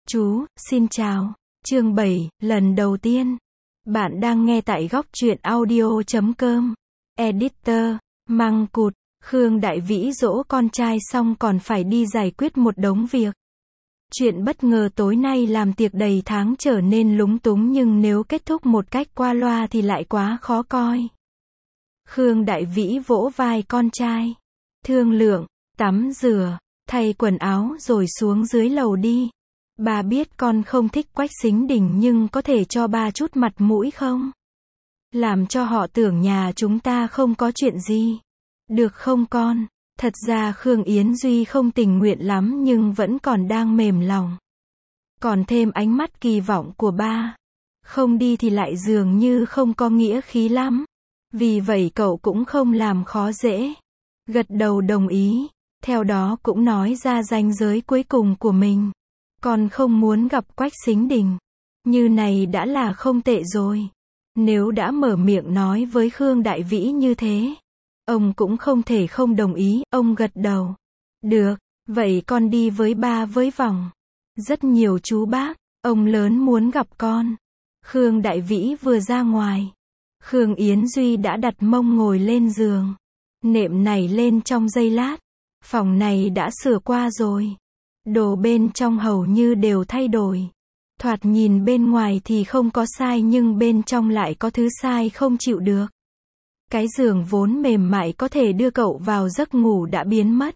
Chú, xin chào. Chương 7, lần đầu tiên. Bạn đang nghe tại góc truyện audio.com. Editor, Măng Cụt. Khương Đại Vĩ dỗ con trai xong còn phải đi giải quyết một đống việc. Chuyện bất ngờ tối nay làm tiệc đầy tháng trở nên lúng túng, nhưng nếu kết thúc một cách qua loa thì lại quá khó coi. Khương Đại Vĩ vỗ vai con trai. Thương lượng, tắm rửa, thay quần áo rồi xuống dưới lầu đi. Ba biết con không thích Quách Sính Đình, nhưng có thể cho ba chút mặt mũi không? Làm cho họ tưởng nhà chúng ta không có chuyện gì. Được không con? Thật ra Khương Yến Duy không tình nguyện lắm nhưng vẫn còn đang mềm lòng. Còn thêm ánh mắt kỳ vọng của ba. Không đi thì lại dường như không có nghĩa khí lắm. Vì vậy cậu cũng không làm khó dễ. Gật đầu đồng ý. Theo đó cũng nói ra ranh giới cuối cùng của mình. Con không muốn gặp Quách Sính Đình. Như này đã là không tệ rồi. Nếu đã mở miệng nói với Khương Đại Vĩ như thế, ông cũng không thể không đồng ý. Ông gật đầu. Được, vậy con đi với ba với vòng. Rất nhiều chú bác, ông lớn muốn gặp con. Khương Đại Vĩ vừa ra ngoài, Khương Yến Duy đã đặt mông ngồi lên giường. Nệm này lên trong giây lát. Phòng này đã sửa qua rồi. Đồ bên trong hầu như đều thay đổi. Thoạt nhìn bên ngoài thì không có sai nhưng bên trong lại có thứ sai không chịu được. Cái giường vốn mềm mại có thể đưa cậu vào giấc ngủ đã biến mất.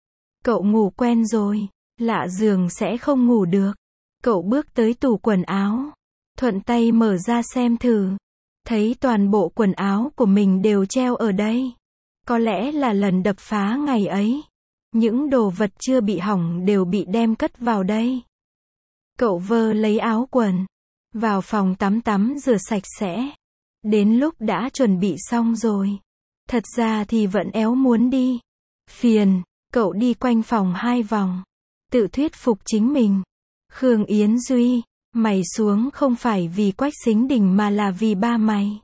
Cậu ngủ quen rồi, lạ giường sẽ không ngủ được. Cậu bước tới tủ quần áo, thuận tay mở ra xem thử. Thấy toàn bộ quần áo của mình đều treo ở đây. Có lẽ là lần đập phá ngày ấy. Những đồ vật chưa bị hỏng đều bị đem cất vào đây. Cậu vơ lấy áo quần, vào phòng tắm rửa sạch sẽ. Đến lúc đã chuẩn bị xong rồi. Thật ra thì vẫn éo muốn đi. Phiền, cậu đi quanh phòng 2 vòng. Tự thuyết phục chính mình. Khương Yến Duy, mày xuống không phải vì Quách Sính Đình mà là vì ba mày.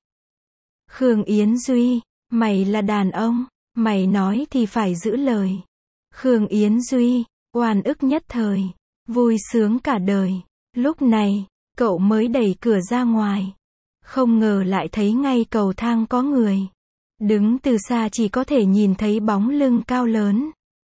Khương Yến Duy, mày là đàn ông, mày nói thì phải giữ lời. Khương Yến Duy, oan ức nhất thời, vui sướng cả đời. Lúc này, cậu mới đẩy cửa ra ngoài. Không ngờ lại thấy ngay cầu thang có người. Đứng từ xa chỉ có thể nhìn thấy bóng lưng cao lớn.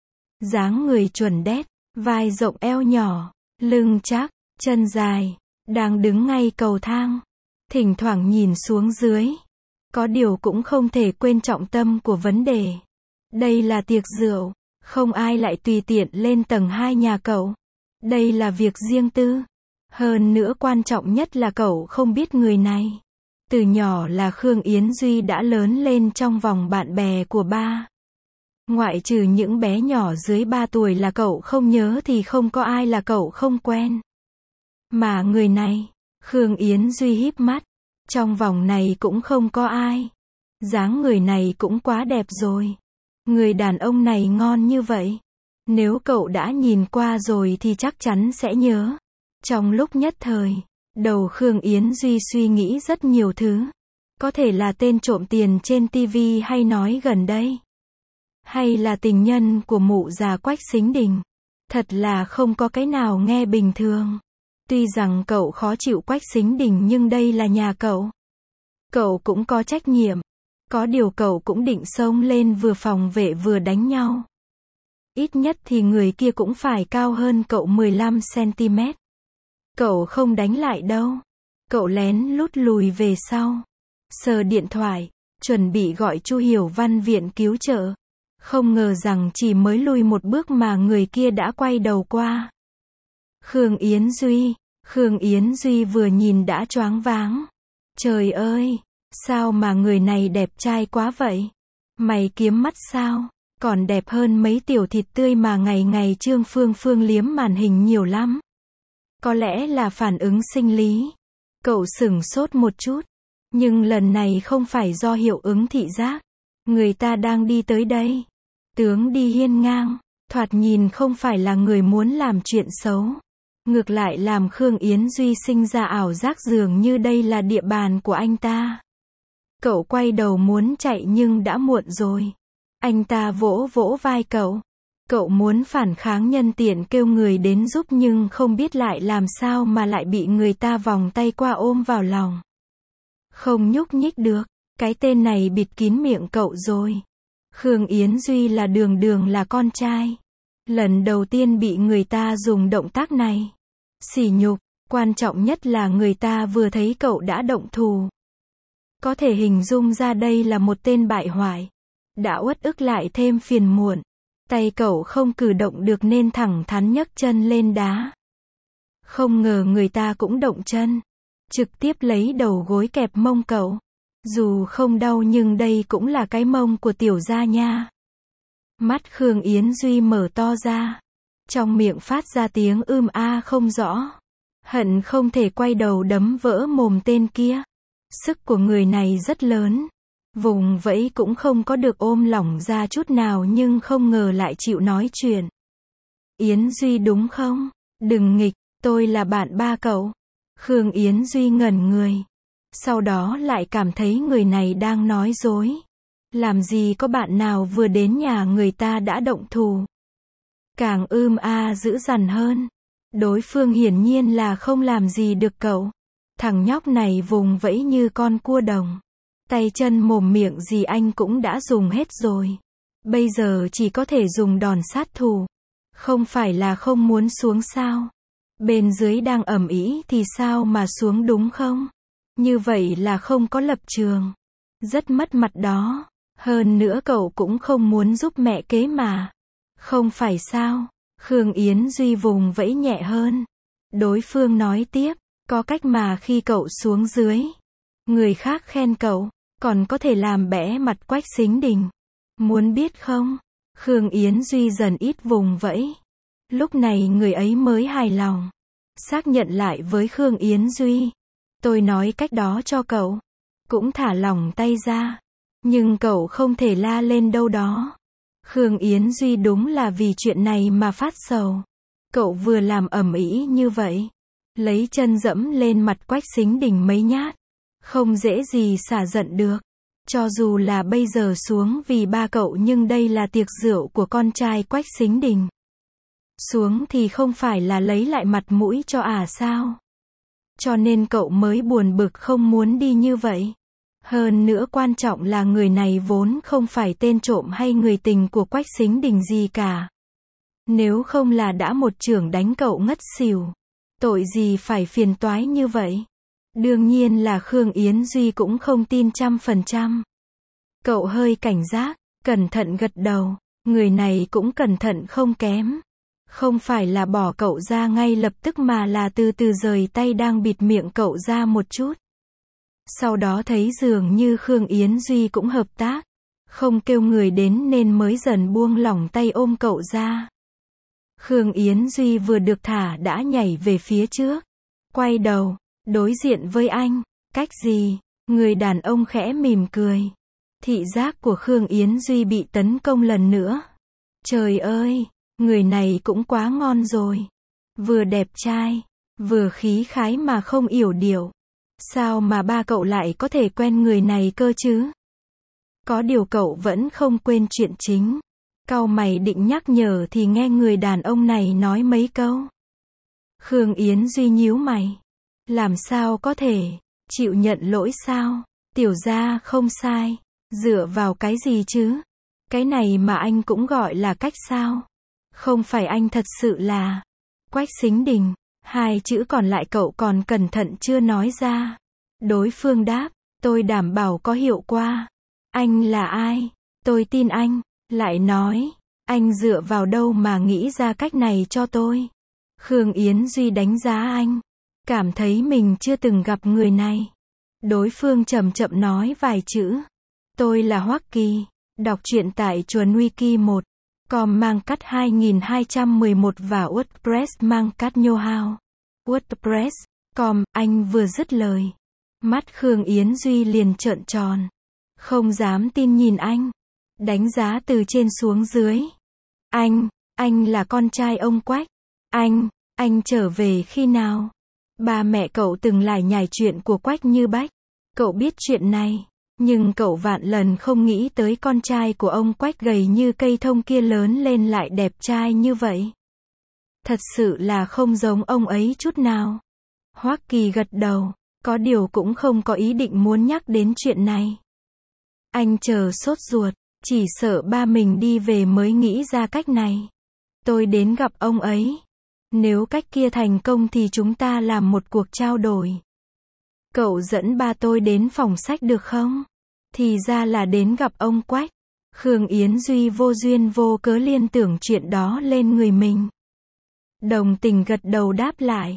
Dáng người chuẩn đét, vai rộng eo nhỏ, lưng chắc, chân dài, đang đứng ngay cầu thang. Thỉnh thoảng nhìn xuống dưới. Có điều cũng không thể quên trọng tâm của vấn đề. Đây là tiệc rượu. Không ai lại tùy tiện lên tầng 2 nhà cậu. Đây là việc riêng tư. Hơn nữa quan trọng nhất là cậu không biết người này. Từ nhỏ là Khương Yến Duy đã lớn lên trong vòng bạn bè của ba. Ngoại trừ những bé nhỏ dưới 3 tuổi là cậu không nhớ thì không có ai là cậu không quen. Mà người này, Khương Yến Duy híp mắt. Trong vòng này cũng không có ai. Dáng người này cũng quá đẹp rồi. Người đàn ông này ngon như vậy. Nếu cậu đã nhìn qua rồi thì chắc chắn sẽ nhớ. Trong lúc nhất thời, đầu Khương Yến Duy suy nghĩ rất nhiều thứ. Có thể là tên trộm tiền trên TV hay nói gần đây. Hay là tình nhân của mụ già Quách Sính Đình. Thật là không có cái nào nghe bình thường. Tuy rằng cậu khó chịu Quách Sính Đình nhưng đây là nhà cậu. Cậu cũng có trách nhiệm. Có điều cậu cũng định xông lên vừa phòng vệ vừa đánh nhau. Ít nhất thì người kia cũng phải cao hơn cậu 15cm. Cậu không đánh lại đâu. Cậu lén lút lùi về sau. Sờ điện thoại, chuẩn bị gọi Chu Hiểu Văn viện cứu trợ. Không ngờ rằng chỉ mới lùi một bước mà người kia đã quay đầu qua. Khương Yến Duy vừa nhìn đã choáng váng. Trời ơi! Sao mà người này đẹp trai quá vậy? Mày kiếm mắt sao? Còn đẹp hơn mấy tiểu thịt tươi mà ngày ngày Trương Phương Phương liếm màn hình nhiều lắm. Có lẽ là phản ứng sinh lý. Cậu sửng sốt một chút. Nhưng lần này không phải do hiệu ứng thị giác. Người ta đang đi tới đây. Tướng đi hiên ngang. Thoạt nhìn không phải là người muốn làm chuyện xấu. Ngược lại làm Khương Yến Duy sinh ra ảo giác dường như đây là địa bàn của anh ta. Cậu quay đầu muốn chạy nhưng đã muộn rồi. Anh ta vỗ vỗ vai cậu. Cậu muốn phản kháng nhân tiện kêu người đến giúp nhưng không biết lại làm sao mà lại bị người ta vòng tay qua ôm vào lòng. Không nhúc nhích được, cái tên này bịt kín miệng cậu rồi. Khương Yến Duy là đường đường là con trai. Lần đầu tiên bị người ta dùng động tác này. Sỉ nhục, quan trọng nhất là người ta vừa thấy cậu đã động thủ. Có thể hình dung ra đây là một tên bại hoại. Đã uất ức lại thêm phiền muộn. Tay cậu không cử động được nên thẳng thắn nhấc chân lên đá. Không ngờ người ta cũng động chân. Trực tiếp lấy đầu gối kẹp mông cậu. Dù không đau nhưng đây cũng là cái mông của tiểu gia nha. Mắt Khương Yến Duy mở to ra. Trong miệng phát ra tiếng a không rõ. Hận không thể quay đầu đấm vỡ mồm tên kia. Sức của người này rất lớn. Vùng vẫy cũng không có được ôm lỏng ra chút nào nhưng không ngờ lại chịu nói chuyện. Yến Duy đúng không? Đừng nghịch, tôi là bạn ba cậu. Khương Yến Duy ngẩn người. Sau đó lại cảm thấy người này đang nói dối. Làm gì có bạn nào vừa đến nhà người ta đã động thủ. Càng dữ dằn hơn. Đối phương hiển nhiên là không làm gì được cậu. Thằng nhóc này vùng vẫy như con cua đồng. Tay chân mồm miệng gì anh cũng đã dùng hết rồi. Bây giờ chỉ có thể dùng đòn sát thủ. Không phải là không muốn xuống sao? Bên dưới đang ầm ĩ thì sao mà xuống đúng không? Như vậy là không có lập trường. Rất mất mặt đó. Hơn nữa cậu cũng không muốn giúp mẹ kế mà. Không phải sao? Khương Yến Duy vùng vẫy nhẹ hơn. Đối phương nói tiếp. Có cách mà khi cậu xuống dưới. Người khác khen cậu. Còn có thể làm bẽ mặt Quách Sính Đình. Muốn biết không? Khương Yến Duy dần ít vùng vẫy. Lúc này người ấy mới hài lòng. Xác nhận lại với Khương Yến Duy. Tôi nói cách đó cho cậu. Cũng thả lỏng tay ra. Nhưng cậu không thể la lên đâu đó. Khương Yến Duy đúng là vì chuyện này mà phát sầu. Cậu vừa làm ầm ĩ như vậy. Lấy chân dẫm lên mặt Quách Sính Đình mấy nhát. Không dễ gì xả giận được. Cho dù là bây giờ xuống vì ba cậu nhưng đây là tiệc rượu của con trai Quách Sính Đình. Xuống thì không phải là lấy lại mặt mũi cho sao? Cho nên cậu mới buồn bực không muốn đi như vậy. Hơn nữa quan trọng là người này vốn không phải tên trộm hay người tình của Quách Sính Đình gì cả. Nếu không là đã một chưởng đánh cậu ngất xỉu. Tội gì phải phiền toái như vậy? Đương nhiên là Khương Yến Duy cũng không tin 100%. Cậu hơi cảnh giác, cẩn thận gật đầu. Người này cũng cẩn thận không kém. Không phải là bỏ cậu ra ngay lập tức mà là từ từ rời tay đang bịt miệng cậu ra một chút. Sau đó thấy dường như Khương Yến Duy cũng hợp tác. Không kêu người đến nên mới dần buông lỏng tay ôm cậu ra. Khương Yến Duy vừa được thả đã nhảy về phía trước. Quay đầu, đối diện với anh. Cách gì? Người đàn ông khẽ mỉm cười. Thị giác của Khương Yến Duy bị tấn công lần nữa. Trời ơi, người này cũng quá ngon rồi. Vừa đẹp trai, vừa khí khái mà không yểu điệu. Sao mà ba cậu lại có thể quen người này cơ chứ? Có điều cậu vẫn không quên chuyện chính. Cau mày định nhắc nhở thì nghe người đàn ông này nói mấy câu. Khương Yến Duy nhíu mày. Làm sao có thể? Chịu nhận lỗi sao? Tiểu gia không sai. Dựa vào cái gì chứ? Cái này mà anh cũng gọi là cách sao? Không phải anh thật sự là Quách Sính Đình. Hai chữ còn lại cậu còn cẩn thận chưa nói ra. Đối phương đáp, tôi đảm bảo có hiệu quả. Anh là ai? Tôi tin anh. Lại nói, anh dựa vào đâu mà nghĩ ra cách này cho tôi? Khương Yến Duy đánh giá anh. Cảm thấy mình chưa từng gặp người này. Đối phương chậm chậm nói vài chữ. Tôi là Hoắc Kỳ. Đọc truyện tại Chuồn Wiki 1. Com mang cắt 2211 và WordPress mang cắt Know-how. WordPress. Com, anh vừa dứt lời. Mắt Khương Yến Duy liền trợn tròn. Không dám tin nhìn anh. Đánh giá từ trên xuống dưới. Anh là con trai ông Quách. Anh trở về khi nào? Ba mẹ cậu từng lải nhải chuyện của Quách Như Bách. Cậu biết chuyện này. Nhưng cậu vạn lần không nghĩ tới con trai của ông Quách gầy như cây thông kia lớn lên lại đẹp trai như vậy. Thật sự là không giống ông ấy chút nào. Hoắc Kỳ gật đầu, có điều cũng không có ý định muốn nhắc đến chuyện này. Anh chờ sốt ruột, chỉ sợ ba mình đi về mới nghĩ ra cách này. Tôi đến gặp ông ấy. Nếu cách kia thành công thì chúng ta làm một cuộc trao đổi. Cậu dẫn ba tôi đến phòng sách được không? Thì ra là đến gặp ông Quách. Khương Yến Duy vô duyên vô cớ liên tưởng chuyện đó lên người mình. Đồng tình gật đầu đáp lại.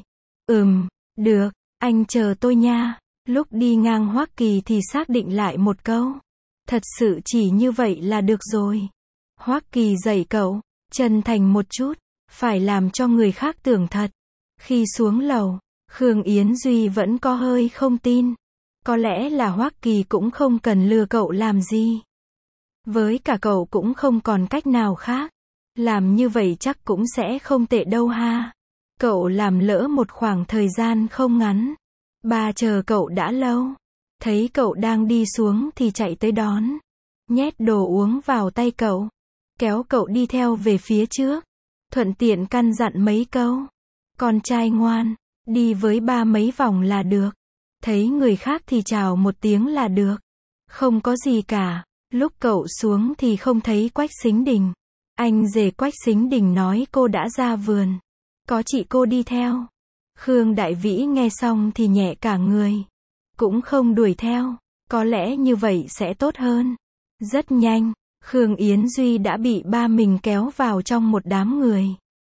Được, anh chờ tôi nha. Lúc đi ngang Hoắc Kỳ thì xác định lại một câu. Thật sự chỉ như vậy là được rồi. Hoắc Kỳ dạy cậu, chân thành một chút, phải làm cho người khác tưởng thật. Khi xuống lầu, Khương Yến Duy vẫn có hơi không tin. Có lẽ là Hoắc Kỳ cũng không cần lừa cậu làm gì. Với cả cậu cũng không còn cách nào khác. Làm như vậy chắc cũng sẽ không tệ đâu ha. Cậu làm lỡ một khoảng thời gian không ngắn. Ba chờ cậu đã lâu. Thấy cậu đang đi xuống thì chạy tới đón. Nhét đồ uống vào tay cậu. Kéo cậu đi theo về phía trước. Thuận tiện căn dặn mấy câu. Con trai ngoan, đi với ba mấy vòng là được. Thấy người khác thì chào một tiếng là được. Không có gì cả. Lúc cậu xuống thì không thấy Quách Sính Đình. Anh rể Quách Sính Đình nói cô đã ra vườn. Có chị cô đi theo. Khương Đại Vĩ nghe xong thì nhẹ cả người. Cũng không đuổi theo. Có lẽ như vậy sẽ tốt hơn. Rất nhanh, Khương Yến Duy đã bị ba mình kéo vào trong một đám người.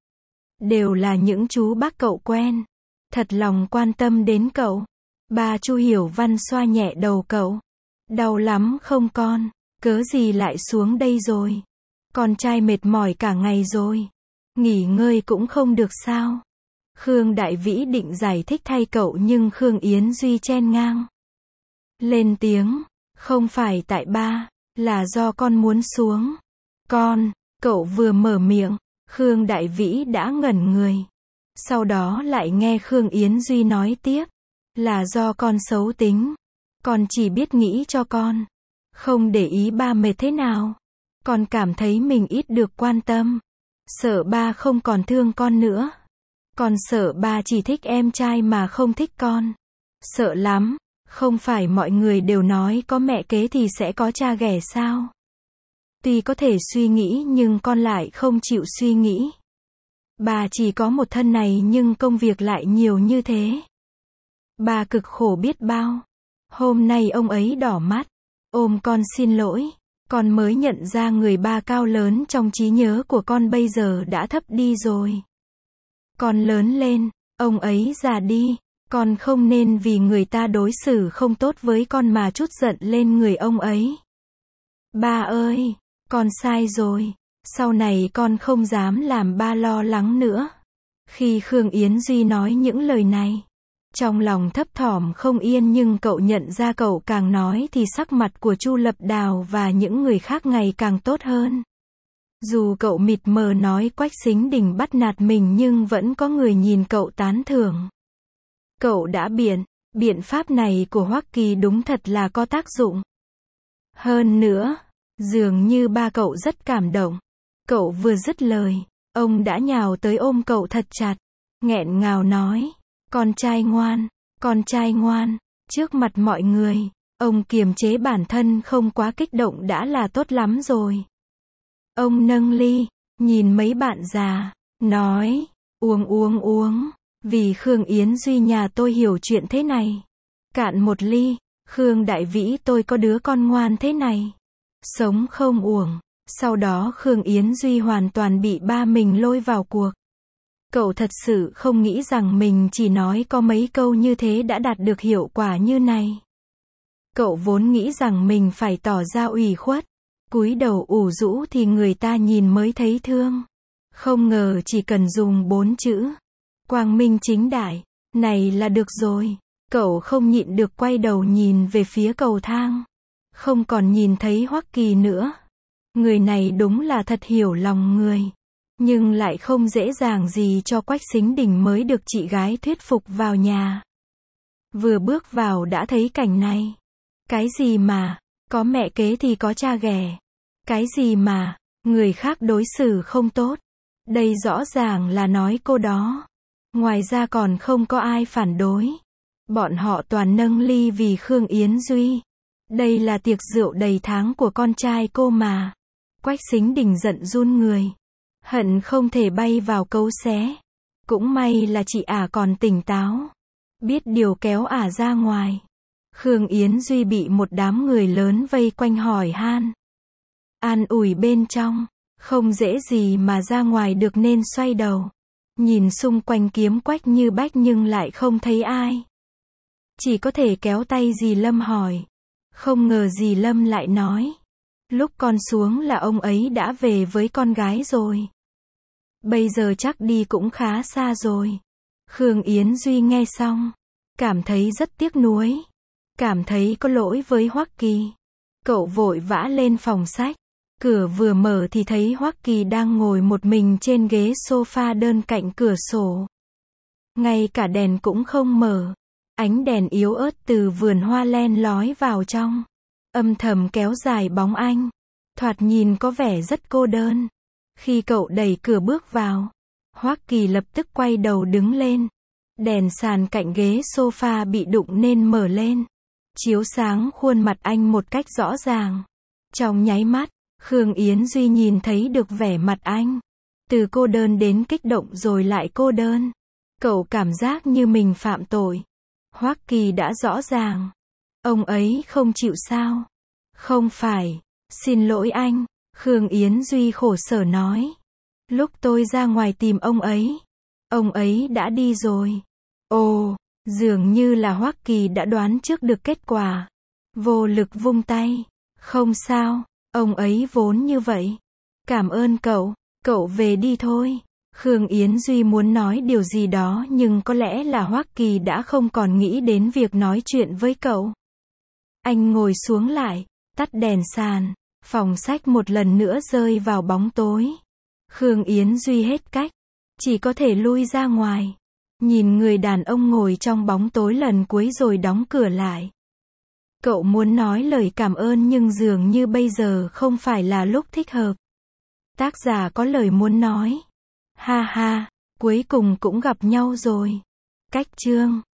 Đều là những chú bác cậu quen. Thật lòng quan tâm đến cậu. Bà Chu Hiểu Văn xoa nhẹ đầu cậu. Đau lắm không con? Cớ gì lại xuống đây rồi? Con trai mệt mỏi cả ngày rồi. Nghỉ ngơi cũng không được sao? Khương Đại Vĩ định giải thích thay cậu nhưng Khương Yến Duy chen ngang. Lên tiếng, không phải tại ba, là do con muốn xuống. Con, cậu vừa mở miệng, Khương Đại Vĩ đã ngẩn người. Sau đó lại nghe Khương Yến Duy nói tiếp, là do con xấu tính. Con chỉ biết nghĩ cho con, không để ý ba mệt thế nào. Con cảm thấy mình ít được quan tâm. Sợ ba không còn thương con nữa. Con sợ ba chỉ thích em trai mà không thích con. Sợ lắm, không phải mọi người đều nói có mẹ kế thì sẽ có cha ghẻ sao? Tuy có thể suy nghĩ nhưng con lại không chịu suy nghĩ. Bà chỉ có một thân này nhưng công việc lại nhiều như thế. Bà cực khổ biết bao. Hôm nay ông ấy đỏ mắt. Ôm con xin lỗi. Con mới nhận ra người ba cao lớn trong trí nhớ của con bây giờ đã thấp đi rồi. Con lớn lên, ông ấy già đi. Con không nên vì người ta đối xử không tốt với con mà trút giận lên người ông ấy. Ba ơi, con sai rồi. Sau này con không dám làm ba lo lắng nữa. Khi Khương Yến Duy nói những lời này, trong lòng thấp thỏm không yên nhưng cậu nhận ra cậu càng nói thì sắc mặt của Chu Lập Đào và những người khác ngày càng tốt hơn. Dù cậu mịt mờ nói Quách Sính Đình bắt nạt mình nhưng vẫn có người nhìn cậu tán thưởng. Cậu đã biện pháp này của Hoắc Kỳ đúng thật là có tác dụng. Hơn nữa, dường như ba cậu rất cảm động. Cậu vừa dứt lời, ông đã nhào tới ôm cậu thật chặt, nghẹn ngào nói, con trai ngoan, trước mặt mọi người, ông kiềm chế bản thân không quá kích động đã là tốt lắm rồi. Ông nâng ly, nhìn mấy bạn già, nói, uống, vì Khương Yến Duy nhà tôi hiểu chuyện thế này. Cạn một ly, Khương Đại Vĩ tôi có đứa con ngoan thế này. Sống không uổng. Sau đó Khương Yến Duy hoàn toàn bị ba mình lôi vào cuộc. Cậu thật sự không nghĩ rằng mình chỉ nói có mấy câu như thế đã đạt được hiệu quả như này. Cậu vốn nghĩ rằng mình phải tỏ ra ủy khuất, cúi đầu ủ rũ thì người ta nhìn mới thấy thương. Không ngờ chỉ cần dùng 4 chữ quang minh chính đại này là được rồi. Cậu không nhịn được quay đầu nhìn về phía cầu thang. Không còn nhìn thấy Hoắc Kỳ nữa. Người này đúng là thật hiểu lòng người. Nhưng lại không dễ dàng gì cho Quách Sính Đình mới được chị gái thuyết phục vào nhà. Vừa bước vào đã thấy cảnh này. Cái gì mà, Có mẹ kế thì có cha ghẻ. Cái gì mà, người khác đối xử không tốt. Đây rõ ràng là nói cô đó. Ngoài ra còn không có ai phản đối. Bọn họ toàn nâng ly vì Khương Yến Duy. Đây là tiệc rượu đầy tháng của con trai cô mà. Quách Sính Đình giận run người. Hận không thể bay vào cấu xé. Cũng may là chị ả còn tỉnh táo. Biết điều kéo ả ra ngoài. Khương Yến Duy bị một đám người lớn vây quanh hỏi han. An ủi bên trong. Không dễ gì mà ra ngoài được nên xoay đầu. Nhìn xung quanh kiếm Quách Như Bách nhưng lại không thấy ai. Chỉ có thể kéo tay dì Lâm hỏi. Không ngờ dì Lâm lại nói. Lúc con xuống là ông ấy đã về với con gái rồi. Bây giờ chắc đi cũng khá xa rồi. Khương Yến Duy nghe xong. Cảm thấy rất tiếc nuối. Cảm thấy có lỗi với Hoắc Kỳ. Cậu vội vã lên phòng sách. Cửa vừa mở thì thấy Hoắc Kỳ đang ngồi một mình trên ghế sofa đơn cạnh cửa sổ. Ngay cả đèn cũng không mở. Ánh đèn yếu ớt từ vườn hoa len lói vào trong. Âm thầm kéo dài bóng anh. Thoạt nhìn có vẻ rất cô đơn. Khi cậu đẩy cửa bước vào, Hoắc Kỳ lập tức quay đầu đứng lên. Đèn sàn cạnh ghế sofa bị đụng nên mở lên. Chiếu sáng khuôn mặt anh một cách rõ ràng. Trong nháy mắt, Khương Yến Duy nhìn thấy được vẻ mặt anh. Từ cô đơn đến kích động rồi lại cô đơn. Cậu cảm giác như mình phạm tội. Hoắc Kỳ đã rõ ràng. Ông ấy không chịu sao? Không phải. Xin lỗi anh. Khương Yến Duy khổ sở nói. Lúc tôi ra ngoài tìm ông ấy đã đi rồi. Ồ, dường như là Hoắc Kỳ đã đoán trước được kết quả. Vô lực vung tay. Không sao, ông ấy vốn như vậy. Cảm ơn cậu về đi thôi. Khương Yến Duy muốn nói điều gì đó nhưng có lẽ là Hoắc Kỳ đã không còn nghĩ đến việc nói chuyện với cậu. Anh ngồi xuống lại, tắt đèn sàn, phòng sách một lần nữa rơi vào bóng tối. Khương Yến Duy hết cách, chỉ có thể lui ra ngoài, nhìn người đàn ông ngồi trong bóng tối lần cuối rồi đóng cửa lại. Cậu muốn nói lời cảm ơn nhưng dường như bây giờ không phải là lúc thích hợp. Tác giả có lời muốn nói. Ha ha, cuối cùng cũng gặp nhau rồi. Cách chương